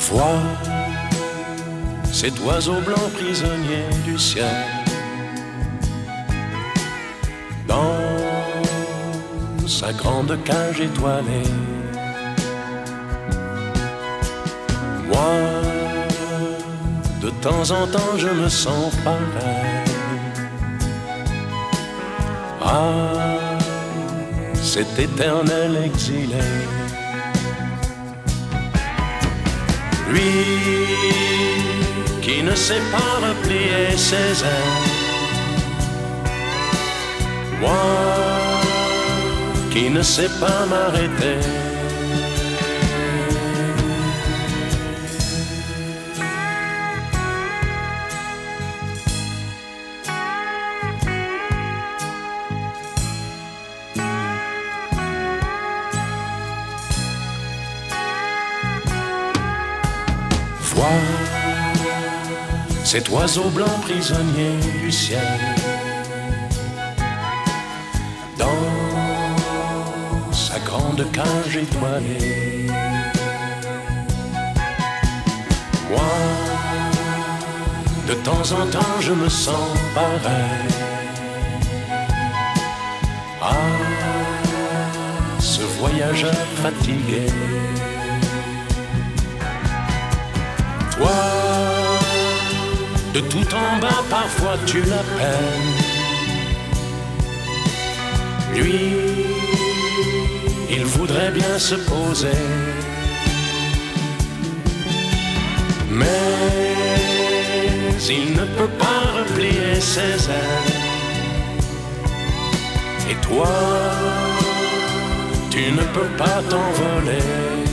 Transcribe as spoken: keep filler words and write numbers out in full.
Vois cet oiseau blanc prisonnier du ciel dans sa grande cage étoilée. Moi, de temps en temps, je me sens pareil à cet éternel exilé. Lui qui ne sait pas replier ses ailes, moi qui ne sais pas m'arrêter. Vois cet oiseau blanc prisonnier du ciel dans sa grande cage étoilée. Moi, de temps en temps, je me sens pareil à ce voyageur fatigué. Toi, de tout en bas, parfois tu l'appelles. Lui, il voudrait bien se poser, mais il ne peut pas replier ses ailes. Et toi, tu ne peux pas t'envoler.